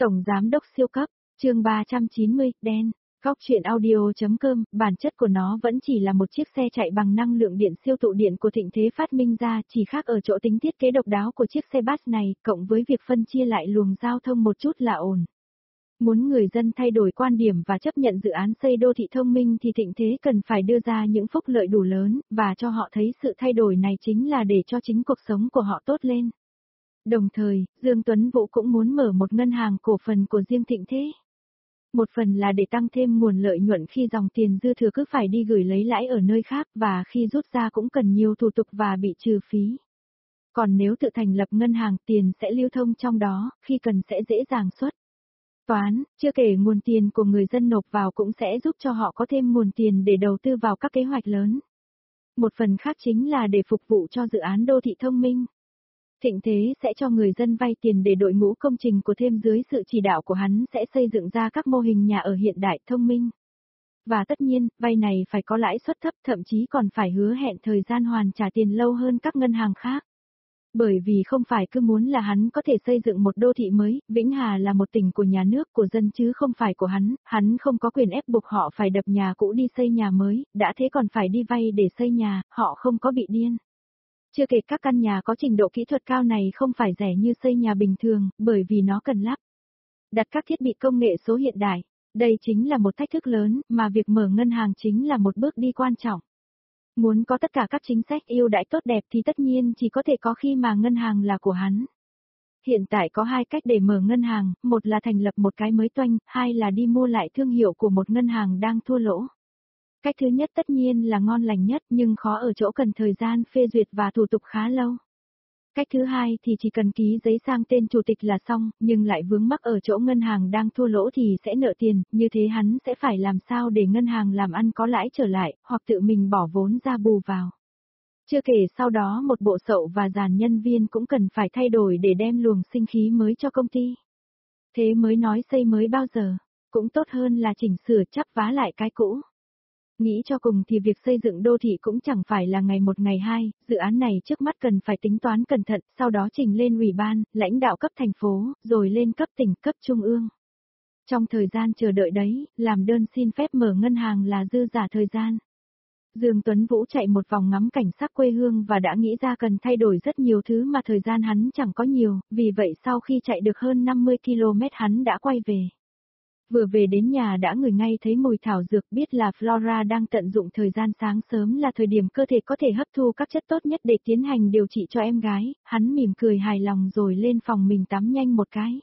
Tổng Giám đốc siêu cấp, chương 390, đen. Góc truyện audio.com, bản chất của nó vẫn chỉ là một chiếc xe chạy bằng năng lượng điện siêu tụ điện của Thịnh Thế phát minh ra, chỉ khác ở chỗ tính thiết kế độc đáo của chiếc xe bus này, cộng với việc phân chia lại luồng giao thông một chút là ổn. Muốn người dân thay đổi quan điểm và chấp nhận dự án xây đô thị thông minh thì Thịnh Thế cần phải đưa ra những phúc lợi đủ lớn, và cho họ thấy sự thay đổi này chính là để cho chính cuộc sống của họ tốt lên. Đồng thời, Dương Tuấn Vũ cũng muốn mở một ngân hàng cổ phần của riêng Thịnh Thế. Một phần là để tăng thêm nguồn lợi nhuận khi dòng tiền dư thừa cứ phải đi gửi lấy lãi ở nơi khác và khi rút ra cũng cần nhiều thủ tục và bị trừ phí. Còn nếu tự thành lập ngân hàng tiền sẽ lưu thông trong đó, khi cần sẽ dễ dàng xuất toán, chưa kể nguồn tiền của người dân nộp vào cũng sẽ giúp cho họ có thêm nguồn tiền để đầu tư vào các kế hoạch lớn. Một phần khác chính là để phục vụ cho dự án đô thị thông minh. Thịnh Thế sẽ cho người dân vay tiền để đội ngũ công trình của thêm dưới sự chỉ đạo của hắn sẽ xây dựng ra các mô hình nhà ở hiện đại thông minh. Và tất nhiên, vay này phải có lãi suất thấp, thậm chí còn phải hứa hẹn thời gian hoàn trả tiền lâu hơn các ngân hàng khác. Bởi vì không phải cứ muốn là hắn có thể xây dựng một đô thị mới, Vĩnh Hà là một tỉnh của nhà nước của dân chứ không phải của hắn không có quyền ép buộc họ phải đập nhà cũ đi xây nhà mới, đã thế còn phải đi vay để xây nhà, họ không có bị điên. Chưa kể các căn nhà có trình độ kỹ thuật cao này không phải rẻ như xây nhà bình thường, bởi vì nó cần lắp đặt các thiết bị công nghệ số hiện đại. Đây chính là một thách thức lớn, mà việc mở ngân hàng chính là một bước đi quan trọng. Muốn có tất cả các chính sách ưu đãi tốt đẹp thì tất nhiên chỉ có thể có khi mà ngân hàng là của hắn. Hiện tại có hai cách để mở ngân hàng, một là thành lập một cái mới toanh, hai là đi mua lại thương hiệu của một ngân hàng đang thua lỗ. Cách thứ nhất tất nhiên là ngon lành nhất nhưng khó ở chỗ cần thời gian phê duyệt và thủ tục khá lâu. Cách thứ hai thì chỉ cần ký giấy sang tên chủ tịch là xong, nhưng lại vướng mắc ở chỗ ngân hàng đang thua lỗ thì sẽ nợ tiền, như thế hắn sẽ phải làm sao để ngân hàng làm ăn có lãi trở lại, hoặc tự mình bỏ vốn ra bù vào. Chưa kể sau đó một bộ sậu và dàn nhân viên cũng cần phải thay đổi để đem luồng sinh khí mới cho công ty. Thế mới nói xây mới bao giờ, cũng tốt hơn là chỉnh sửa chắp vá lại cái cũ. Nghĩ cho cùng thì việc xây dựng đô thị cũng chẳng phải là ngày một ngày hai, dự án này trước mắt cần phải tính toán cẩn thận, sau đó trình lên ủy ban, lãnh đạo cấp thành phố, rồi lên cấp tỉnh, cấp trung ương. Trong thời gian chờ đợi đấy, làm đơn xin phép mở ngân hàng là dư giả thời gian. Dương Tuấn Vũ chạy một vòng ngắm cảnh sắc quê hương và đã nghĩ ra cần thay đổi rất nhiều thứ mà thời gian hắn chẳng có nhiều, vì vậy sau khi chạy được hơn 50 km hắn đã quay về. Vừa về đến nhà đã ngửi ngay thấy mùi thảo dược, biết là Flora đang tận dụng thời gian sáng sớm là thời điểm cơ thể có thể hấp thu các chất tốt nhất để tiến hành điều trị cho em gái, hắn mỉm cười hài lòng rồi lên phòng mình tắm nhanh một cái.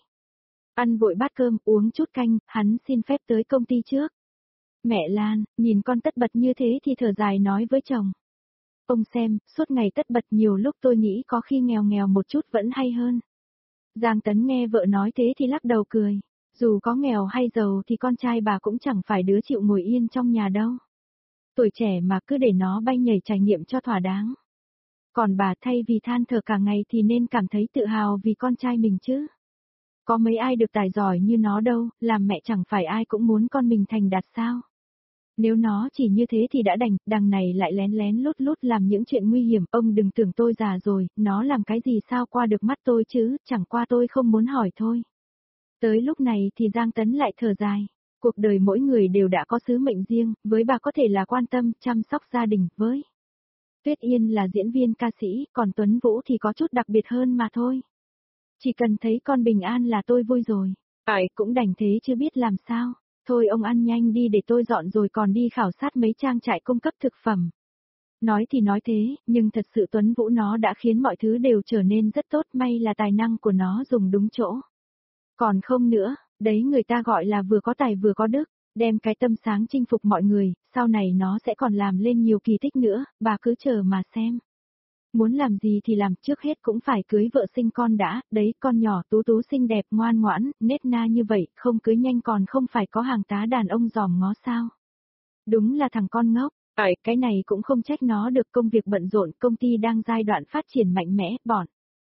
Ăn vội bát cơm, uống chút canh, hắn xin phép tới công ty trước. Mẹ Lan, nhìn con tất bật như thế thì thở dài nói với chồng. Ông xem, suốt ngày tất bật nhiều lúc tôi nghĩ có khi nghèo nghèo một chút vẫn hay hơn. Giang Tấn nghe vợ nói thế thì lắc đầu cười. Dù có nghèo hay giàu thì con trai bà cũng chẳng phải đứa chịu ngồi yên trong nhà đâu. Tuổi trẻ mà cứ để nó bay nhảy trải nghiệm cho thỏa đáng. Còn bà thay vì than thở cả ngày thì nên cảm thấy tự hào vì con trai mình chứ. Có mấy ai được tài giỏi như nó đâu, làm mẹ chẳng phải ai cũng muốn con mình thành đạt sao. Nếu nó chỉ như thế thì đã đành, đằng này lại lén lén lút lút làm những chuyện nguy hiểm. Ông đừng tưởng tôi già rồi, nó làm cái gì sao qua được mắt tôi chứ, chẳng qua tôi không muốn hỏi thôi. Tới lúc này thì Giang Tấn lại thở dài. Cuộc đời mỗi người đều đã có sứ mệnh riêng, với bà có thể là quan tâm, chăm sóc gia đình, với Tuyết Yên là diễn viên ca sĩ, còn Tuấn Vũ thì có chút đặc biệt hơn mà thôi. Chỉ cần thấy con bình an là tôi vui rồi. Cũng đành thế chứ biết làm sao. Thôi ông ăn nhanh đi để tôi dọn rồi còn đi khảo sát mấy trang trại cung cấp thực phẩm. Nói thì nói thế, nhưng thật sự Tuấn Vũ nó đã khiến mọi thứ đều trở nên rất tốt, may là tài năng của nó dùng đúng chỗ. Còn không nữa, đấy người ta gọi là vừa có tài vừa có đức, đem cái tâm sáng chinh phục mọi người, sau này nó sẽ còn làm lên nhiều kỳ tích nữa, bà cứ chờ mà xem. Muốn làm gì thì làm, trước hết cũng phải cưới vợ sinh con đã, đấy con nhỏ tú tú xinh đẹp ngoan ngoãn, nết na như vậy, không cưới nhanh còn không phải có hàng tá đàn ông dòm ngó sao. Đúng là thằng con ngốc, cái này cũng không trách nó được, công việc bận rộn, công ty đang giai đoạn phát triển mạnh mẽ, bọn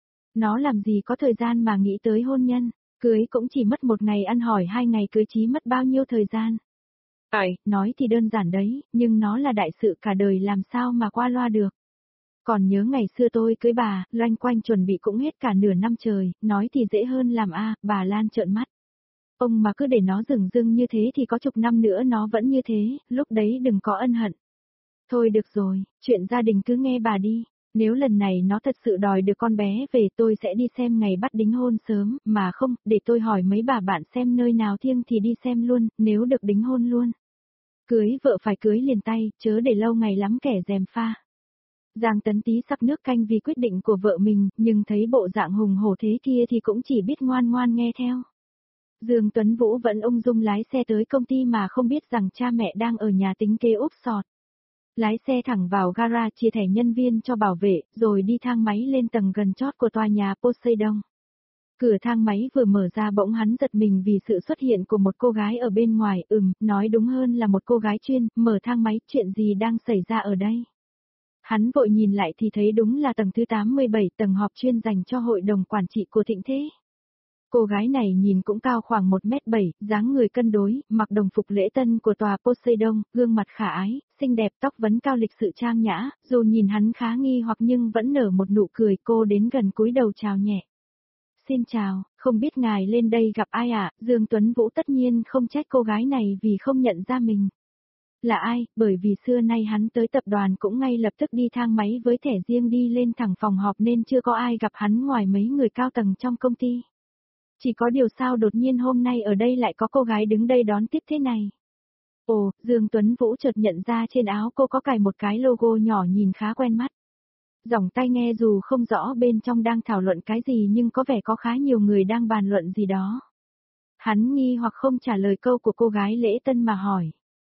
nó làm gì có thời gian mà nghĩ tới hôn nhân. Cưới cũng chỉ mất 1 ngày ăn hỏi 2 ngày cưới chí mất bao nhiêu thời gian. Nói thì đơn giản đấy, nhưng nó là đại sự cả đời làm sao mà qua loa được. Còn nhớ ngày xưa tôi cưới bà, loanh quanh chuẩn bị cũng hết cả nửa năm trời, nói thì dễ hơn làm bà Lan trợn mắt. Ông mà cứ để nó dửng dưng như thế thì có chục năm nữa nó vẫn như thế, lúc đấy đừng có ân hận. Thôi được rồi, chuyện gia đình cứ nghe bà đi. Nếu lần này nó thật sự đòi được con bé về tôi sẽ đi xem ngày bắt đính hôn sớm, mà không, để tôi hỏi mấy bà bạn xem nơi nào thiêng thì đi xem luôn, nếu được đính hôn luôn. Cưới vợ phải cưới liền tay, chớ để lâu ngày lắm kẻ gièm pha. Giang Tấn Tý sắc nước canh vì quyết định của vợ mình, nhưng thấy bộ dạng hùng hổ thế kia thì cũng chỉ biết ngoan ngoan nghe theo. Dương Tuấn Vũ vẫn ung dung lái xe tới công ty mà không biết rằng cha mẹ đang ở nhà tính kế úp sọt. Lái xe thẳng vào gara chia thẻ nhân viên cho bảo vệ, rồi đi thang máy lên tầng gần chót của tòa nhà Poseidon. Cửa thang máy vừa mở ra bỗng hắn giật mình vì sự xuất hiện của một cô gái ở bên ngoài, nói đúng hơn là một cô gái chuyên, mở thang máy, chuyện gì đang xảy ra ở đây. Hắn vội nhìn lại thì thấy đúng là tầng thứ 87, tầng họp chuyên dành cho hội đồng quản trị của Thịnh Thế. Cô gái này nhìn cũng cao khoảng 1m7, dáng người cân đối, mặc đồng phục lễ tân của tòa Poseidon, gương mặt khả ái, xinh đẹp, tóc vấn cao lịch sự trang nhã, dù nhìn hắn khá nghi hoặc nhưng vẫn nở một nụ cười. Cô đến gần cúi đầu chào nhẹ. Xin chào, không biết ngài lên đây gặp ai ạ? Dương Tuấn Vũ tất nhiên không trách cô gái này vì không nhận ra mình. Là ai, bởi vì xưa nay hắn tới tập đoàn cũng ngay lập tức đi thang máy với thẻ riêng đi lên thẳng phòng họp nên chưa có ai gặp hắn ngoài mấy người cao tầng trong công ty. Chỉ có điều sao đột nhiên hôm nay ở đây lại có cô gái đứng đây đón tiếp thế này. Ồ, Dương Tuấn Vũ chợt nhận ra trên áo cô có cài một cái logo nhỏ nhìn khá quen mắt. Giọng tai nghe dù không rõ bên trong đang thảo luận cái gì nhưng có vẻ có khá nhiều người đang bàn luận gì đó. Hắn nghi hoặc không trả lời câu của cô gái lễ tân mà hỏi.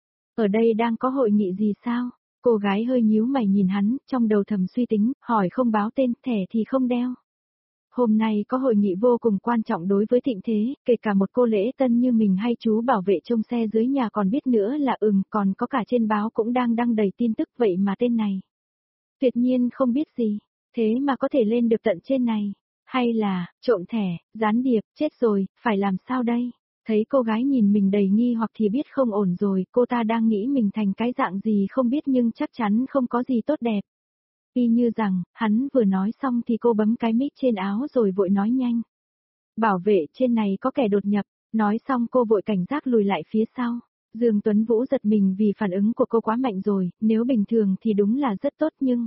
Ở đây đang có hội nghị gì sao? Cô gái hơi nhíu mày nhìn hắn, trong đầu thầm suy tính, hỏi không báo tên, thẻ thì không đeo. Hôm nay có hội nghị vô cùng quan trọng đối với Thịnh Thế, kể cả một cô lễ tân như mình hay chú bảo vệ trông xe dưới nhà còn biết nữa là còn có cả trên báo cũng đang đăng đầy tin tức vậy mà tên này. Tuyệt nhiên không biết gì, thế mà có thể lên được tận trên này. Hay là, trộm thẻ, gián điệp, chết rồi, phải làm sao đây? Thấy cô gái nhìn mình đầy nghi hoặc thì biết không ổn rồi, cô ta đang nghĩ mình thành cái dạng gì không biết nhưng chắc chắn không có gì tốt đẹp. Y như rằng, hắn vừa nói xong thì cô bấm cái mic trên áo rồi vội nói nhanh. Bảo vệ trên này có kẻ đột nhập, nói xong cô vội cảnh giác lùi lại phía sau. Dương Tuấn Vũ giật mình vì phản ứng của cô quá mạnh rồi, nếu bình thường thì đúng là rất tốt nhưng...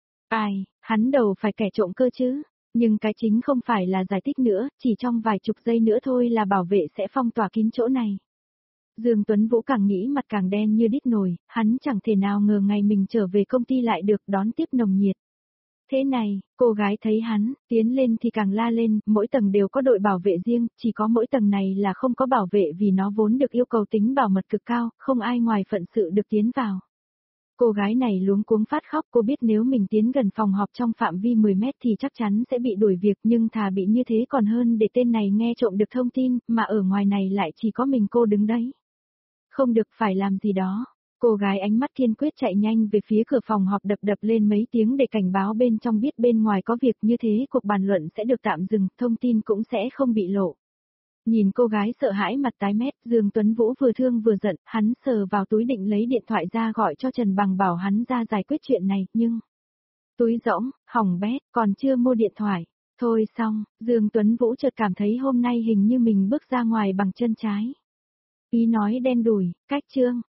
Ai, hắn đầu phải kẻ trộm cơ chứ, nhưng cái chính không phải là giải thích nữa, chỉ trong vài chục giây nữa thôi là bảo vệ sẽ phong tỏa kín chỗ này. Dương Tuấn Vũ càng nghĩ mặt càng đen như đít nồi, hắn chẳng thể nào ngờ ngày mình trở về công ty lại được đón tiếp nồng nhiệt. Thế này, cô gái thấy hắn, tiến lên thì càng la lên, mỗi tầng đều có đội bảo vệ riêng, chỉ có mỗi tầng này là không có bảo vệ vì nó vốn được yêu cầu tính bảo mật cực cao, không ai ngoài phận sự được tiến vào. Cô gái này luống cuống phát khóc, cô biết nếu mình tiến gần phòng họp trong phạm vi 10 mét thì chắc chắn sẽ bị đuổi việc nhưng thà bị như thế còn hơn để tên này nghe trộm được thông tin, mà ở ngoài này lại chỉ có mình cô đứng đấy. Không được, phải làm gì đó. Cô gái ánh mắt kiên quyết chạy nhanh về phía cửa phòng họp đập đập lên mấy tiếng để cảnh báo bên trong biết bên ngoài có việc như thế cuộc bàn luận sẽ được tạm dừng, thông tin cũng sẽ không bị lộ. Nhìn cô gái sợ hãi mặt tái mét, Dương Tuấn Vũ vừa thương vừa giận, hắn sờ vào túi định lấy điện thoại ra gọi cho Trần Bằng bảo hắn ra giải quyết chuyện này, nhưng... Túi rỗng, hỏng bét, còn chưa mua điện thoại. Thôi xong, Dương Tuấn Vũ chợt cảm thấy hôm nay hình như mình bước ra ngoài bằng chân trái. Ý nói đen đủi, cách chương.